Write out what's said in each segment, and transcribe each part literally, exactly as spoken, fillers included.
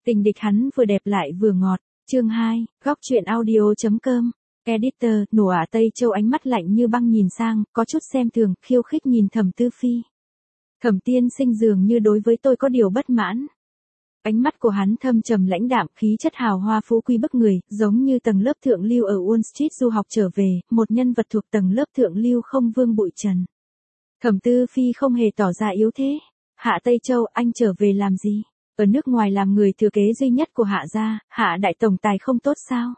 Tình địch hắn vừa đẹp lại vừa ngọt. Chương hai, góc truyện audio.com. Editor, nổ ả Tây Châu ánh mắt lạnh như băng nhìn sang, có chút xem thường, khiêu khích nhìn Thẩm Tư Phi. Thẩm tiên sinh dường như đối với tôi có điều bất mãn. Ánh mắt của hắn thâm trầm lãnh đạm, khí chất hào hoa phú quý bức người, giống như tầng lớp thượng lưu ở Wall Street du học trở về, một nhân vật thuộc tầng lớp thượng lưu không vương bụi trần. Thẩm Tư Phi không hề tỏ ra yếu thế. Hạ Tây Châu, anh trở về làm gì? Ở nước ngoài làm người thừa kế duy nhất của Hạ gia, Hạ đại tổng tài không tốt sao?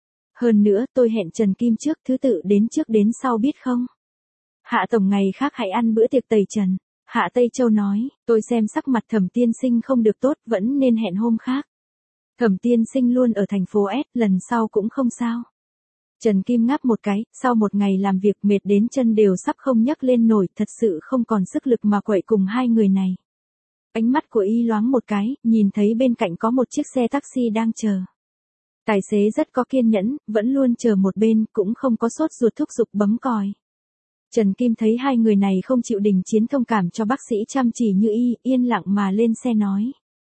Hơn nữa, tôi hẹn Trần Kim trước, thứ tự đến trước đến sau biết không? Hạ tổng ngày khác hãy ăn bữa tiệc tẩy trần. Hạ Tây Châu nói, tôi xem sắc mặt Thẩm tiên sinh không được tốt, vẫn nên hẹn hôm khác. Thẩm tiên sinh luôn ở thành phố S, lần sau cũng không sao. Trần Kim ngáp một cái, sau một ngày làm việc mệt đến chân đều sắp không nhấc lên nổi, thật sự không còn sức lực mà quậy cùng hai người này. Ánh mắt của y loáng một cái, nhìn thấy bên cạnh có một chiếc xe taxi đang chờ. Tài xế rất có kiên nhẫn, vẫn luôn chờ một bên, cũng không có sốt ruột thúc giục bấm còi. Trần Kim thấy hai người này không chịu đình chiến thông cảm cho bác sĩ chăm chỉ như y, yên lặng mà lên xe nói.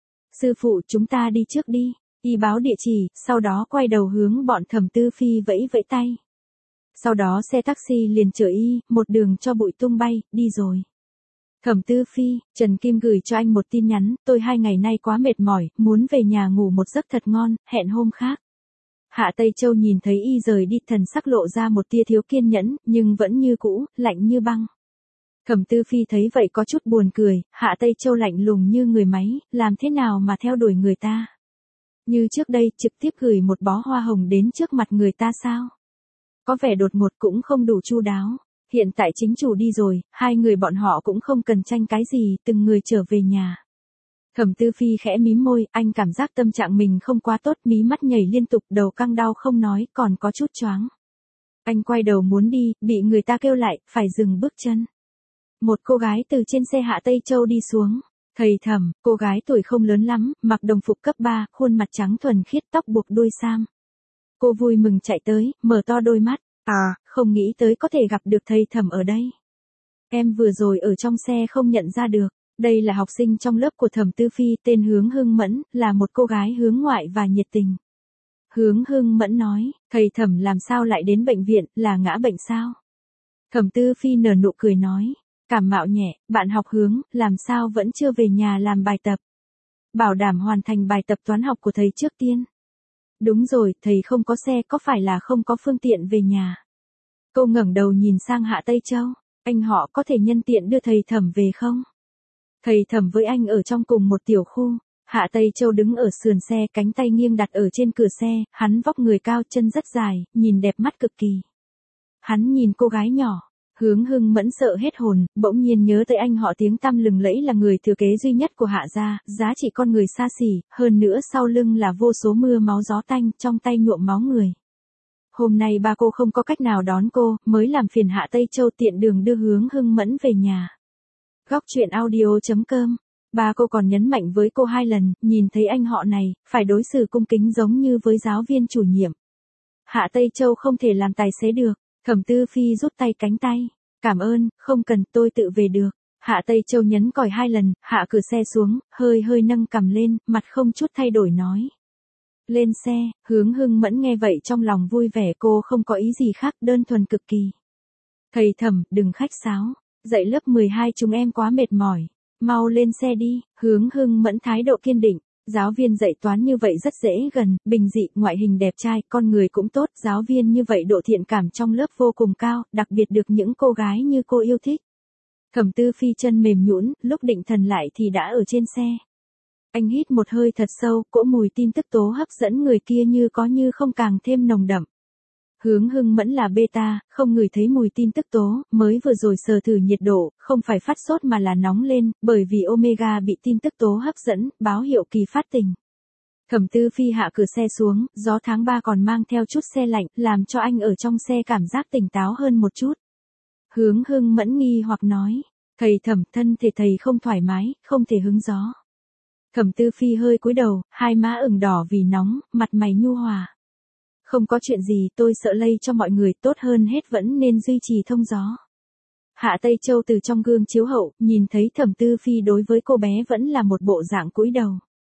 Sư phụ, chúng ta đi trước đi. Y báo địa chỉ, sau đó quay đầu hướng bọn Thẩm Tư Phi vẫy vẫy tay. Sau đó xe taxi liền chở y, một đường cho bụi tung bay, đi rồi. Thẩm Tư Phi, Trần Kim gửi cho anh một tin nhắn, tôi hai ngày nay quá mệt mỏi, muốn về nhà ngủ một giấc thật ngon, hẹn hôm khác. Hạ Tây Châu nhìn thấy y rời đi, thần sắc lộ ra một tia thiếu kiên nhẫn, nhưng vẫn như cũ, lạnh như băng. Thẩm Tư Phi thấy vậy có chút buồn cười, Hạ Tây Châu lạnh lùng như người máy, làm thế nào mà theo đuổi người ta? Như trước đây, trực tiếp gửi một bó hoa hồng đến trước mặt người ta sao? Có vẻ đột ngột cũng không đủ chu đáo. Hiện tại chính chủ đi rồi, hai người bọn họ cũng không cần tranh cái gì, từng người trở về nhà. Thẩm Tư Phi khẽ mím môi, anh cảm giác tâm trạng mình không quá tốt, mí mắt nhảy liên tục, đầu căng đau không nói, còn có chút choáng. Anh quay đầu muốn đi, bị người ta kêu lại, phải dừng bước chân. Một cô gái từ trên xe Hạ Tây Châu đi xuống. Thầy Thẩm, cô gái tuổi không lớn lắm, mặc đồng phục cấp ba, khuôn mặt trắng thuần khiết, tóc buộc đuôi sam. Cô vui mừng chạy tới, mở to đôi mắt. À, không nghĩ tới có thể gặp được thầy Thẩm ở đây. Em vừa rồi ở trong xe không nhận ra được. Đây là học sinh trong lớp của Thẩm Tư Phi, tên Hướng Hưng Mẫn, là một cô gái hướng ngoại và nhiệt tình. Hướng Hưng Mẫn nói, thầy Thẩm làm sao lại đến bệnh viện, là ngã bệnh sao? Thẩm Tư Phi nở nụ cười nói, cảm mạo nhẹ, bạn học Hướng, làm sao vẫn chưa về nhà làm bài tập? Bảo đảm hoàn thành bài tập toán học của thầy trước tiên. Đúng rồi, thầy không có xe, có phải là không có phương tiện về nhà? Cô ngẩng đầu nhìn sang Hạ Tây Châu, anh họ có thể nhân tiện đưa thầy Thẩm về không? Thầy Thẩm với anh ở trong cùng một tiểu khu. Hạ Tây Châu đứng ở sườn xe, cánh tay nghiêng đặt ở trên cửa xe, hắn vóc người cao, chân rất dài, nhìn đẹp mắt cực kỳ. Hắn nhìn cô gái nhỏ. Hướng Hưng Mẫn sợ hết hồn, bỗng nhiên nhớ tới anh họ tiếng tăm lừng lẫy là người thừa kế duy nhất của Hạ gia, giá trị con người xa xỉ, hơn nữa sau lưng là vô số mưa máu gió tanh, trong tay nhuộm máu người. Hôm nay ba cô không có cách nào đón cô, mới làm phiền Hạ Tây Châu tiện đường đưa Hướng Hưng Mẫn về nhà. Góc truyện audio.com. Ba cô còn nhấn mạnh với cô hai lần, nhìn thấy anh họ này, phải đối xử cung kính giống như với giáo viên chủ nhiệm. Hạ Tây Châu không thể làm tài xế được. Thẩm Tư Phi rút tay cánh tay. Cảm ơn, không cần, tôi tự về được. Hạ Tây Châu nhấn còi hai lần, hạ cửa xe xuống, hơi hơi nâng cằm lên, mặt không chút thay đổi nói. Lên xe, Hướng Hưng Mẫn nghe vậy trong lòng vui vẻ, cô không có ý gì khác, đơn thuần cực kỳ. Thầy Thẩm, đừng khách sáo. Dạy lớp mười hai chúng em quá mệt mỏi. Mau lên xe đi. Hướng Hưng Mẫn thái độ kiên định. Giáo viên dạy toán như vậy rất dễ gần, bình dị, ngoại hình đẹp trai, con người cũng tốt, giáo viên như vậy độ thiện cảm trong lớp vô cùng cao, đặc biệt được những cô gái như cô yêu thích. Thẩm Tư Phi chân mềm nhũn, lúc định thần lại thì đã ở trên xe. Anh hít một hơi thật sâu, cỗ mùi tin tức tố hấp dẫn người kia như có như không càng thêm nồng đậm. Hướng Hưng Mẫn là beta, không ngửi thấy mùi tin tức tố, mới vừa rồi sờ thử nhiệt độ, không phải phát sốt mà là nóng lên, bởi vì omega bị tin tức tố hấp dẫn, báo hiệu kỳ phát tình. Thẩm Tư Phi hạ cửa xe xuống, gió tháng ba còn mang theo chút se lạnh, làm cho anh ở trong xe cảm giác tỉnh táo hơn một chút. Hướng Hưng Mẫn nghi hoặc nói, thầy Thẩm, thân thể thầy không thoải mái, không thể hứng gió. Thẩm Tư Phi hơi cúi đầu, hai má ửng đỏ vì nóng, mặt mày nhu hòa. Không có chuyện gì, tôi sợ lây cho mọi người, tốt hơn hết vẫn nên duy trì thông gió. Hạ Tây Châu từ trong gương chiếu hậu, nhìn thấy Thẩm Tư Phi đối với cô bé vẫn là một bộ dạng cúi đầu.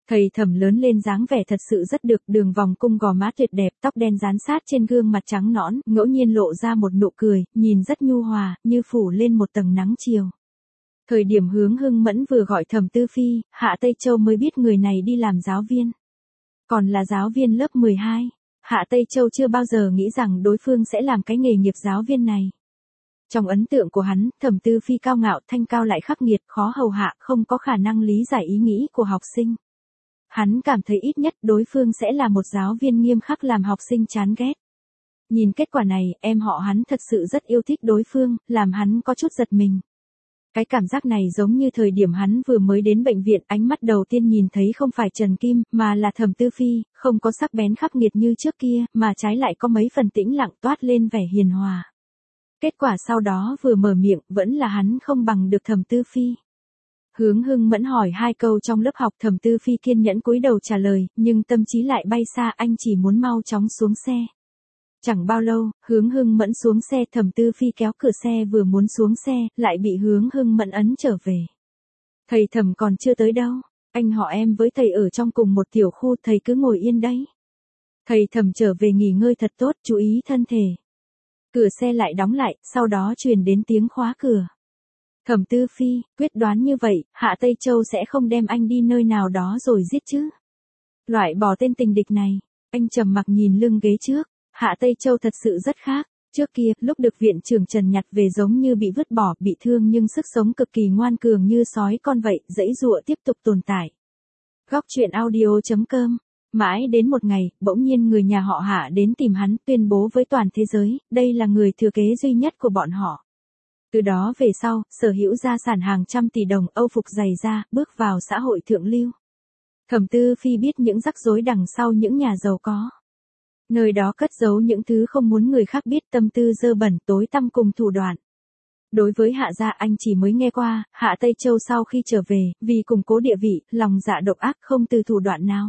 Thầy Thẩm lớn lên dáng vẻ thật sự rất được, đường vòng cung gò má tuyệt đẹp, tóc đen dán sát trên gương mặt trắng nõn, ngẫu nhiên lộ ra một nụ cười, nhìn rất nhu hòa, như phủ lên một tầng nắng chiều. Thời điểm Hướng Hưng Mẫn vừa gọi Thẩm Tư Phi, Hạ Tây Châu mới biết người này đi làm giáo viên. Còn là giáo viên lớp mười hai, Hạ Tây Châu chưa bao giờ nghĩ rằng đối phương sẽ làm cái nghề nghiệp giáo viên này. Trong ấn tượng của hắn, Thẩm Tư Phi cao ngạo, thanh cao lại khắc nghiệt, khó hầu hạ, không có khả năng lý giải ý nghĩ của học sinh. Hắn cảm thấy ít nhất đối phương sẽ là một giáo viên nghiêm khắc làm học sinh chán ghét. Nhìn kết quả này, em họ hắn thật sự rất yêu thích đối phương, làm hắn có chút giật mình. Cái cảm giác này giống như thời điểm hắn vừa mới đến bệnh viện, ánh mắt đầu tiên nhìn thấy không phải Trần Kim, mà là Thẩm Tư Phi, không có sắc bén khắc nghiệt như trước kia, mà trái lại có mấy phần tĩnh lặng toát lên vẻ hiền hòa. Kết quả sau đó vừa mở miệng, vẫn là hắn không bằng được Thẩm Tư Phi. Hướng Hưng Mẫn hỏi hai câu trong lớp học, Thẩm Tư Phi kiên nhẫn cúi đầu trả lời, nhưng tâm trí lại bay xa, anh chỉ muốn mau chóng xuống xe. Chẳng bao lâu, Hướng Hưng Mẫn xuống xe, Thẩm Tư Phi kéo cửa xe vừa muốn xuống xe, lại bị Hướng Hưng Mẫn ấn trở về. Thầy Thẩm còn chưa tới đâu, anh họ em với thầy ở trong cùng một tiểu khu, thầy cứ ngồi yên đấy. Thầy Thẩm trở về nghỉ ngơi thật tốt, chú ý thân thể. Cửa xe lại đóng lại, sau đó truyền đến tiếng khóa cửa. Thẩm Tư Phi, quyết đoán như vậy, Hạ Tây Châu sẽ không đem anh đi nơi nào đó rồi giết chứ. Loại bỏ tên tình địch này, anh trầm mặc nhìn lưng ghế trước, Hạ Tây Châu thật sự rất khác. Trước kia, lúc được viện trưởng Trần nhặt về giống như bị vứt bỏ, bị thương nhưng sức sống cực kỳ ngoan cường như sói con vậy, dãy dụa tiếp tục tồn tại. Góc truyện audio chấm com. Mãi đến một ngày, bỗng nhiên người nhà họ Hạ đến tìm hắn, tuyên bố với toàn thế giới, đây là người thừa kế duy nhất của bọn họ. Từ đó về sau, sở hữu gia sản hàng trăm tỷ đồng, âu phục giày da, bước vào xã hội thượng lưu. Thẩm Tư Phi biết những rắc rối đằng sau những nhà giàu có. Nơi đó cất giấu những thứ không muốn người khác biết, tâm tư dơ bẩn, tối tăm cùng thủ đoạn. Đối với Hạ gia anh chỉ mới nghe qua, Hạ Tây Châu sau khi trở về, vì củng cố địa vị, lòng dạ độc ác không từ thủ đoạn nào.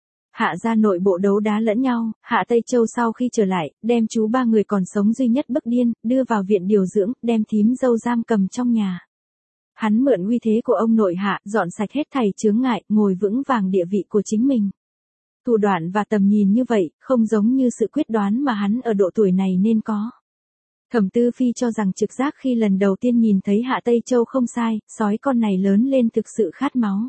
Hạ gia nội bộ đấu đá lẫn nhau, Hạ Tây Châu sau khi trở lại, đem chú ba người còn sống duy nhất bức điên, đưa vào viện điều dưỡng, đem thím dâu giam cầm trong nhà. Hắn mượn uy thế của ông nội Hạ, dọn sạch hết thảy chướng ngại, ngồi vững vàng địa vị của chính mình. Thủ đoạn và tầm nhìn như vậy, không giống như sự quyết đoán mà hắn ở độ tuổi này nên có. Thẩm Tư Phi cho rằng trực giác khi lần đầu tiên nhìn thấy Hạ Tây Châu không sai, sói con này lớn lên thực sự khát máu.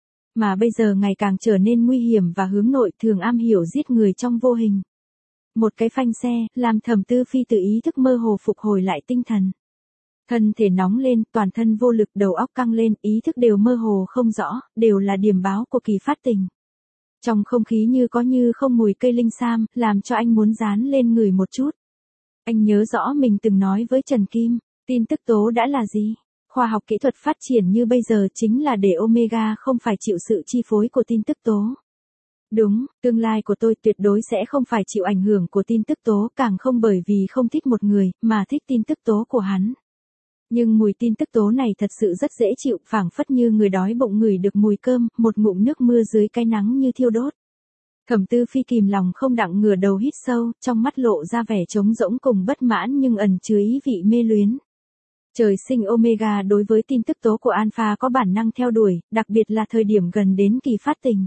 Mà bây giờ ngày càng trở nên nguy hiểm và hướng nội, thường am hiểu giết người trong vô hình. Một cái phanh xe, làm Thẩm Tư Phi tự ý thức mơ hồ phục hồi lại tinh thần. Thân thể nóng lên, toàn thân vô lực, đầu óc căng lên, ý thức đều mơ hồ không rõ, đều là điểm báo của kỳ phát tình. Trong không khí như có như không mùi cây linh sam, làm cho anh muốn dán lên người một chút. Anh nhớ rõ mình từng nói với Trần Kim, tin tức tố đã là gì? Khoa học kỹ thuật phát triển như bây giờ chính là để Omega không phải chịu sự chi phối của tin tức tố. Đúng, tương lai của tôi tuyệt đối sẽ không phải chịu ảnh hưởng của tin tức tố, càng không bởi vì không thích một người, mà thích tin tức tố của hắn. Nhưng mùi tin tức tố này thật sự rất dễ chịu, phảng phất như người đói bụng ngửi được mùi cơm, một ngụm nước mưa dưới cái nắng như thiêu đốt. Thẩm Tư Phi kìm lòng không đặng ngửa đầu hít sâu, trong mắt lộ ra vẻ trống rỗng cùng bất mãn nhưng ẩn chứa ý vị mê luyến. Trời sinh Omega đối với tin tức tố của Alpha có bản năng theo đuổi, đặc biệt là thời điểm gần đến kỳ phát tình.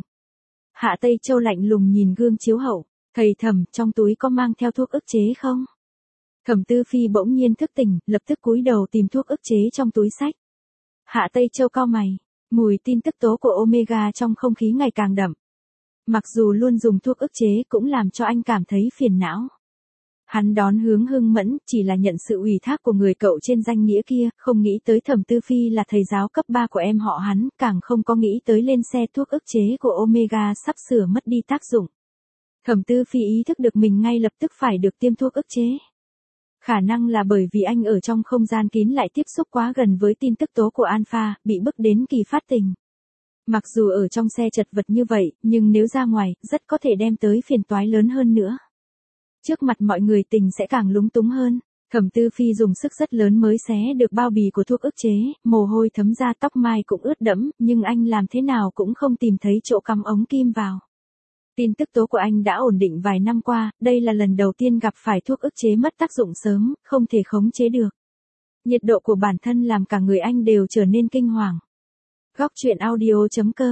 Hạ Tây Châu lạnh lùng nhìn gương chiếu hậu, thầy Thẩm, trong túi có mang theo thuốc ức chế không? Thẩm Tư Phi bỗng nhiên thức tỉnh, lập tức cúi đầu tìm thuốc ức chế trong túi xách. Hạ Tây Châu cau mày, mùi tin tức tố của Omega trong không khí ngày càng đậm. Mặc dù luôn dùng thuốc ức chế cũng làm cho anh cảm thấy phiền não. Hắn đón Hướng Hưng Mẫn, chỉ là nhận sự ủy thác của người cậu trên danh nghĩa kia, không nghĩ tới Thẩm Tư Phi là thầy giáo cấp ba của em họ hắn, càng không có nghĩ tới lên xe thuốc ức chế của Omega sắp sửa mất đi tác dụng. Thẩm Tư Phi ý thức được mình ngay lập tức phải được tiêm thuốc ức chế. Khả năng là bởi vì anh ở trong không gian kín lại tiếp xúc quá gần với tin tức tố của Alpha, bị bức đến kỳ phát tình. Mặc dù ở trong xe chật vật như vậy, nhưng nếu ra ngoài, rất có thể đem tới phiền toái lớn hơn nữa. Trước mặt mọi người tình sẽ càng lúng túng hơn. Thẩm Tư Phi dùng sức rất lớn mới xé được bao bì của thuốc ức chế, mồ hôi thấm ra, tóc mai cũng ướt đẫm, nhưng anh làm thế nào cũng không tìm thấy chỗ cắm ống kim vào. Tin tức tố của anh đã ổn định vài năm qua, đây là lần đầu tiên gặp phải thuốc ức chế mất tác dụng sớm, không thể khống chế được. Nhiệt độ của bản thân làm cả người anh đều trở nên kinh hoàng. Góc truyện audio chấm com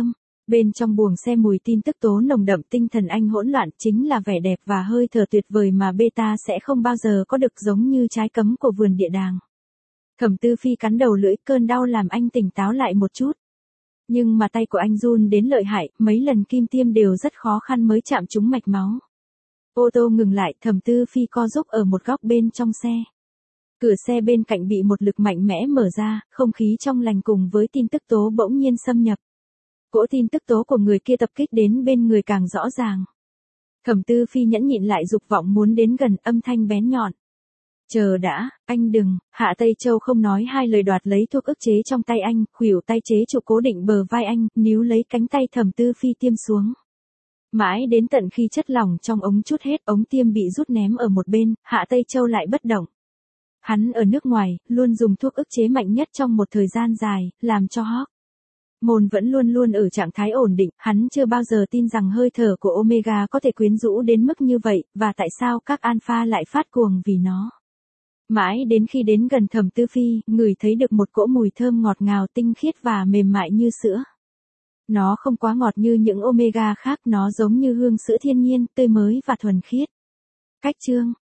Bên trong buồng xe mùi tin tức tố nồng đậm, tinh thần anh hỗn loạn, chính là vẻ đẹp và hơi thở tuyệt vời mà beta sẽ không bao giờ có được, giống như trái cấm của vườn địa đàng. Thẩm Tư Phi cắn đầu lưỡi, cơn đau làm anh tỉnh táo lại một chút. Nhưng mà tay của anh run đến lợi hại, mấy lần kim tiêm đều rất khó khăn mới chạm trúng mạch máu. Ô tô ngừng lại, Thẩm Tư Phi co giúp ở một góc bên trong xe. Cửa xe bên cạnh bị một lực mạnh mẽ mở ra, không khí trong lành cùng với tin tức tố bỗng nhiên xâm nhập. Cỗ tin tức tố của người kia tập kích đến bên người càng rõ ràng. Thẩm Tư Phi nhẫn nhịn lại dục vọng muốn đến gần, âm thanh bén nhọn. Chờ đã, anh đừng. Hạ Tây Châu không nói hai lời đoạt lấy thuốc ức chế trong tay anh, khuỷu tay chế trụ cố định bờ vai anh, níu lấy cánh tay Thẩm Tư Phi tiêm xuống. Mãi đến tận khi chất lỏng trong ống chút hết, ống tiêm bị rút ném ở một bên, Hạ Tây Châu lại bất động. Hắn ở nước ngoài, luôn dùng thuốc ức chế mạnh nhất trong một thời gian dài, làm cho Hawk Môn vẫn luôn luôn ở trạng thái ổn định, hắn chưa bao giờ tin rằng hơi thở của Omega có thể quyến rũ đến mức như vậy, và tại sao các alpha lại phát cuồng vì nó. Mãi đến khi đến gần Thẩm Tư Phi, ngửi thấy được một cỗ mùi thơm ngọt ngào, tinh khiết và mềm mại như sữa. Nó không quá ngọt như những Omega khác, nó giống như hương sữa thiên nhiên, tươi mới và thuần khiết. Cách chương